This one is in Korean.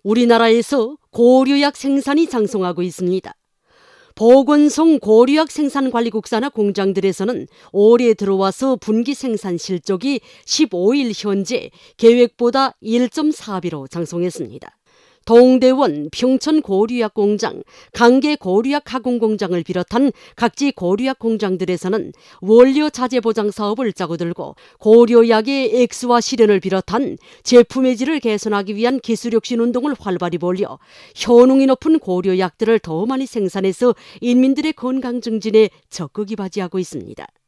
우리나라에서 고려약 생산이 장성하고 있습니다. 보건성 고려약 생산관리국 산하 공장들에서는 올해 들어와서 분기 생산 실적이 15일 현재 계획보다 1.4배로 장성했습니다. 동대원, 평천 고려약 공장, 강계 고려약 가공 공장을 비롯한 각지 고려약 공장들에서는 원료 자재 보장 사업을 짜고 들고 고려약의 액수화 실현을 비롯한 제품의 질을 개선하기 위한 기술혁신 운동을 활발히 벌여 효능이 높은 고려약들을 더 많이 생산해서 인민들의 건강 증진에 적극 이바지하고 있습니다.